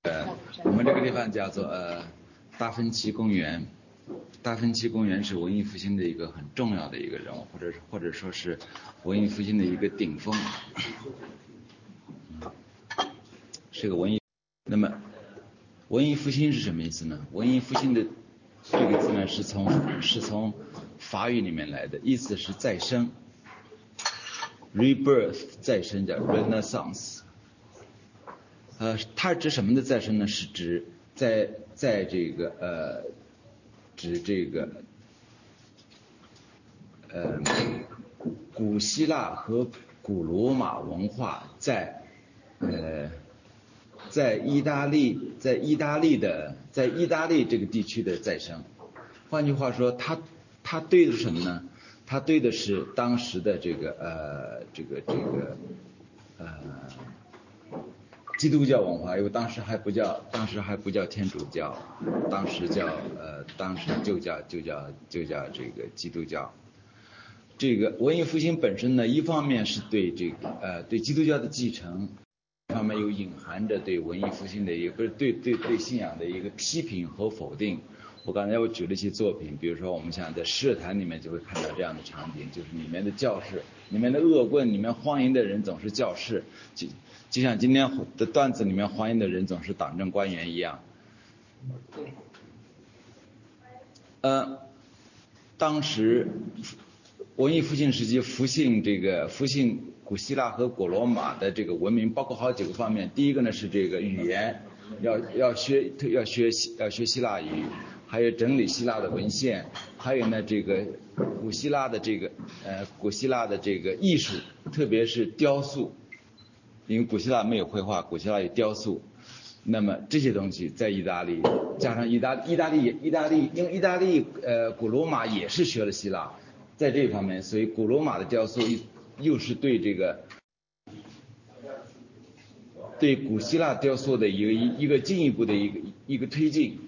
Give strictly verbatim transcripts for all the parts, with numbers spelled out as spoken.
呃，我们这个地方叫做呃达芬奇公园。达芬奇公园是文艺复兴的一个很重要的一个人物，或者或者说是文艺复兴的一个顶峰，是个文艺。那么文艺复兴是什么意思呢？文艺复兴的这个字呢是从是从法语里面来的，意思是再生 ，rebirth 再生叫 Renaissance。呃，它指什么的再生呢？是指在在这个呃，指这个呃，古希腊和古罗马文化在呃，在意大利在意大利的在意大利这个地区的再生。换句话说，它它对的是什么呢？它对的是当时的这个呃这个这个呃。基督教文化，因为当时还不叫，当时还不叫天主教，当时叫呃，当时就叫就叫就叫这个基督教。这个文艺复兴本身呢，一方面是对这个呃对基督教的继承，一方面又隐含着对文艺复兴的一个不是对对对信仰的一个批评和否定。我刚才我举了一些作品，比如说我们像在诗坛里面就会看到这样的场景，就是里面的教士，里面的恶棍，里面欢迎的人总是教士，就就像今天的段子里面欢迎的人总是党政官员一样。呃，当时文艺复兴时期复兴这个复兴古希腊和古罗马的这个文明，包括好几个方面。第一个呢是这个语言，要要学要学要学希腊语，还有整理希腊的文献，还有呢这个古希腊的这个呃古希腊的这个艺术，特别是雕塑。因为古希腊没有绘画，古希腊有雕塑，那么这些东西在意大利，加上意大意大利意大利，因为意大利呃古罗马也是学了希腊，在这方面，所以古罗马的雕塑又是对这个对古希腊雕塑的一个一个进一步的一个一个推进。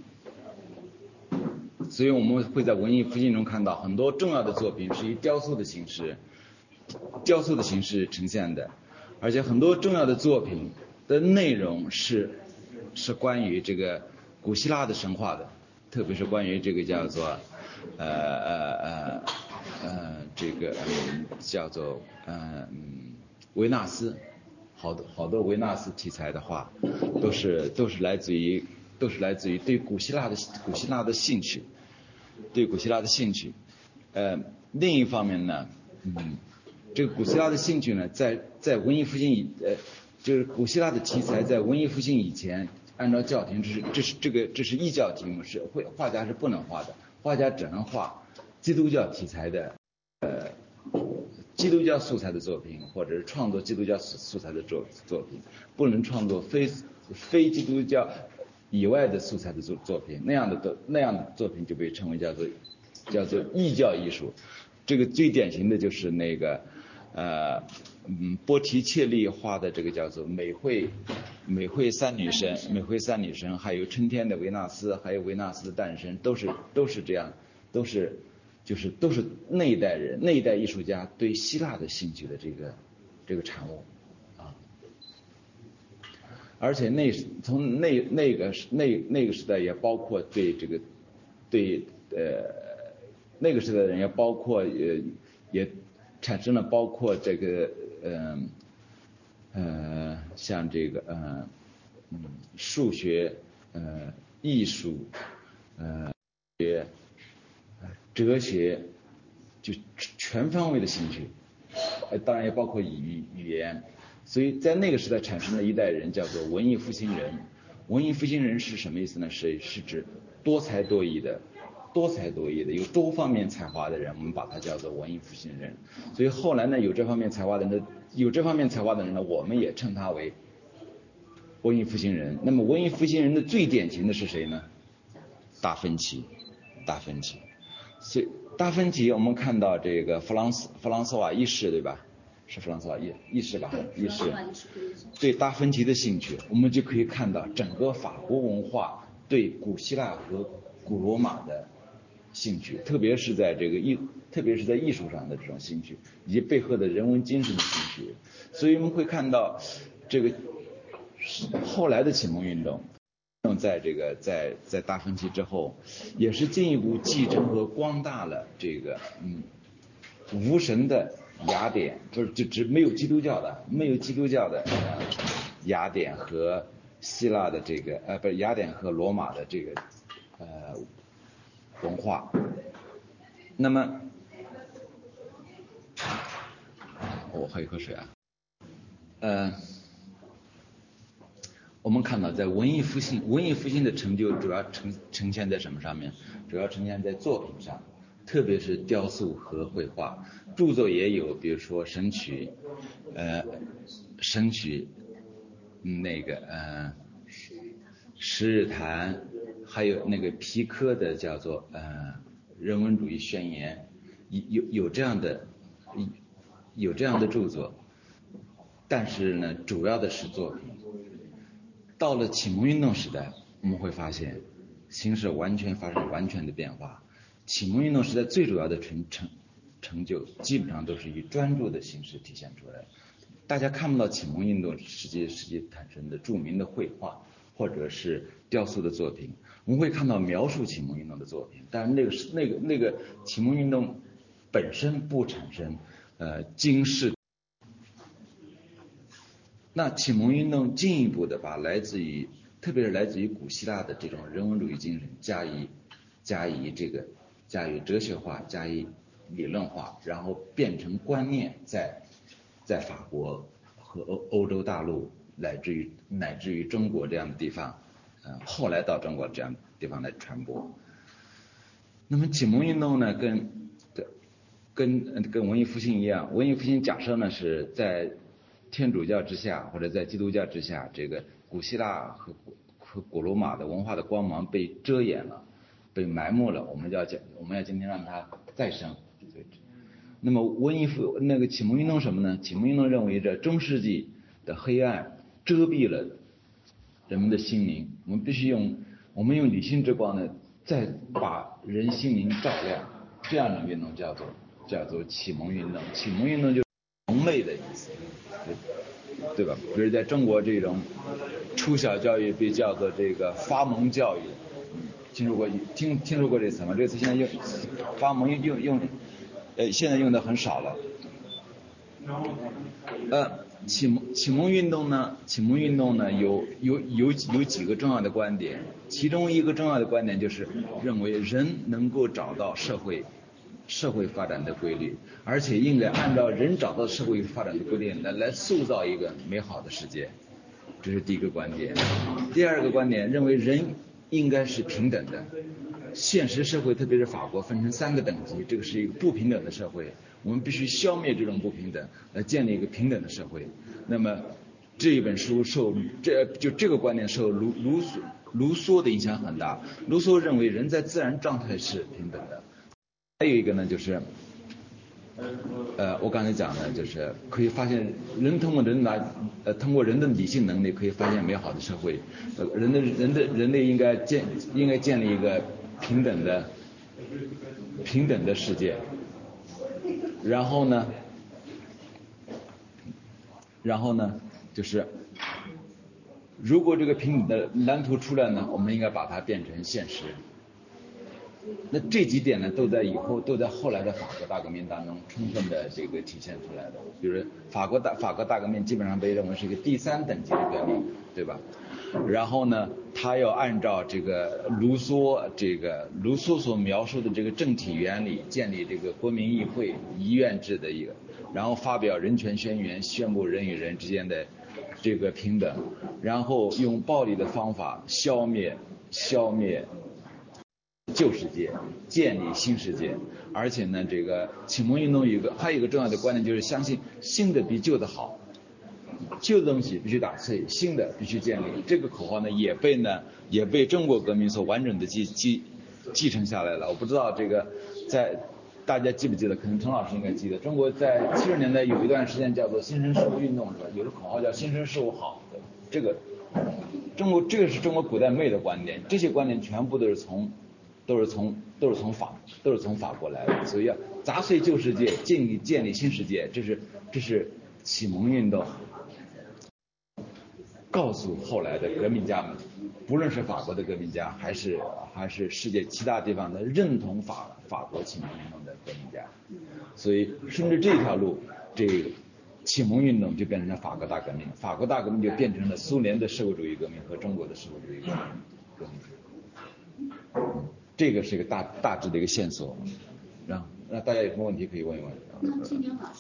所以我们会在文艺复兴中看到很多重要的作品是以雕塑的形式雕塑的形式呈现的。而且很多重要的作品的内容是是关于这个古希腊的神话的，特别是关于这个叫做呃呃呃呃这个嗯叫做嗯维纳斯，好多好多维纳斯题材的画都是都是来自于都是来自于对古希腊的古希腊的兴趣，对古希腊的兴趣。呃，另一方面呢，嗯。这个古希腊的兴趣呢，在在文艺复兴以呃，就是古希腊的题材在文艺复兴以前，按照教廷，这是这是这个这是异教题目，是会画家是不能画的，画家只能画基督教题材的呃基督教素材的作品，或者是创作基督教素素材的作作品，不能创作非非基督教以外的素材的作作品，那样的那样的作品就被称为叫做叫做异教艺术。这个最典型的就是那个。呃，嗯，波提切利画的这个叫做美惠美惠三女神，美惠三女神，还有春天的维纳斯，还有维纳斯的诞生，都是都是这样，都是就是都是那一代人那一代艺术家对希腊的兴趣的这个这个产物啊。而且那从那那个那那个时代也包括对这个对呃那个时代的人也包括呃也。产生了包括这个呃呃像这个呃嗯数学呃艺术呃学哲学就全方位的兴趣，呃当然也包括语语言，所以在那个时代产生了一代人叫做文艺复兴人。文艺复兴人是什么意思呢？是是指多才多艺的。多才多艺的有多方面才华的人，我们把它叫做文艺复兴人。所以后来呢，有这方面才华的人，有这方面才华的人呢，我们也称他为文艺复兴人。那么文艺复兴人的最典型的是谁呢？达芬奇，达芬奇。所以达芬奇，我们看到这个弗朗斯弗朗索瓦一世，对吧？是弗朗索瓦一一世吧？一世。对达芬奇的兴趣，我们就可以看到整个法国文化对古希腊和古罗马的兴趣，特别是在这个艺，特别是在艺术上的这种兴趣，以及背后的人文精神的兴趣。所以我们会看到，这个后来的启蒙运动， 在这个在在大分歧之后，也是进一步继承和光大了这个嗯无神的雅典，不是就只没有基督教的没有基督教的呃雅典和希腊的这个呃不是雅典和罗马的这个呃文化。那么我喝一口水啊。呃我们看到在文艺复兴文艺复兴的成就主要呈呈现在什么上面？主要呈现在作品上，特别是雕塑和绘画。著作也有，比如说神曲呃神曲那个呃十日谈，还有那个皮科的叫做呃人文主义宣言，有有这样的有这样的著作。但是呢，主要的是作品。到了启蒙运动时代，我们会发现形势完全发生完全的变化。启蒙运动时代最主要的成成成就，基本上都是以专注的形式体现出来。大家看不到启蒙运动实际实际产生的著名的绘画或者是雕塑的作品，我们会看到描述启蒙运动的作品，但是那个是那个那个启蒙运动本身不产生呃惊世。那启蒙运动进一步的把来自于，特别是来自于古希腊的这种人文主义精神加以加以这个加以哲学化，加以理论化，然后变成观念，在在法国和欧欧洲大陆乃至于乃至于中国这样的地方，呃，后来到中国这样的地方来传播。那么启蒙运动呢，跟跟跟文艺复兴一样，文艺复兴假设呢是在天主教之下或者在基督教之下，这个古希腊和和古罗马的文化的光芒被遮掩了，被埋没了。我们要讲，我们要今天让它再生。那么文艺复那个启蒙运动什么呢？启蒙运动认为这中世纪的黑暗遮蔽了人们的心灵，我们必须用我们用理性之光呢，再把人心灵照亮。这样的运动叫做叫做启蒙运动。启蒙运动就是蒙昧的意思。对吧？比如在中国这种初小教育被叫做这个发蒙教育，听说过听听说过这词吗？这个词现在用发蒙用用呃现在用的很少了。呃，启蒙启蒙运动呢，启蒙运动呢有有有有几个重要的观点，其中一个重要的观点就是认为人能够找到社会。社会发展的规律，而且应该按照人找到社会发展的规律来来塑造一个美好的世界，这是第一个观点。第二个观点认为人应该是平等的，现实社会特别是法国分成三个等级，这个是一个不平等的社会，我们必须消灭这种不平等，来建立一个平等的社会。那么这一本书受这就这个观点受卢卢梭卢梭的影响很大。卢梭认为人在自然状态是平等的。还有一个呢，就是，呃，我刚才讲的，就是可以发现人通过人来，呃，通过人的理性能力可以发现美好的社会。呃，人的人的人类应该建应该建立一个平等的平等的世界。然后呢，然后呢，就是如果这个平等的蓝图出来呢，我们应该把它变成现实。那这几点呢，都在以后都在后来的法国大革命当中充分的这个体现出来的。比如法国大法国大革命基本上被认为是一个第三等级的革命，对吧？然后呢，他要按照这个卢梭这个卢梭所描述的这个政体原理，建立这个国民议会议院制的一个，然后发表人权宣言，宣布人与人之间的这个平等，然后用暴力的方法消灭消灭。旧世界，建立新世界。而且呢，这个启蒙运动有一个还有一个重要的观念，就是相信新的比旧的好，旧的东西必须打碎，新的必须建立。这个口号呢，也被呢也被中国革命所完整的继继继承下来了。我不知道这个在大家记不记得？可能陈老师应该记得。中国在七十年代有一段时间叫做新生事物运动，是吧？有的口号叫新生事物好。这个中国这个是中国古代没有的观点，这些观点全部都是从。都是从都是从法都是从法国来的，所以要砸碎旧世界，建立建立新世界，这是这是启蒙运动告诉后来的革命家们不论是法国的革命家，还是还是世界其他地方的认同法法国启蒙运动的革命家，所以顺着这条路，这个启蒙运动就变成了法国大革命，法国大革命就变成了苏联的社会主义革命和中国的社会主义革命。这个是一个大大致的一个线索，让那大家有什么问题可以问一问。 那青年老师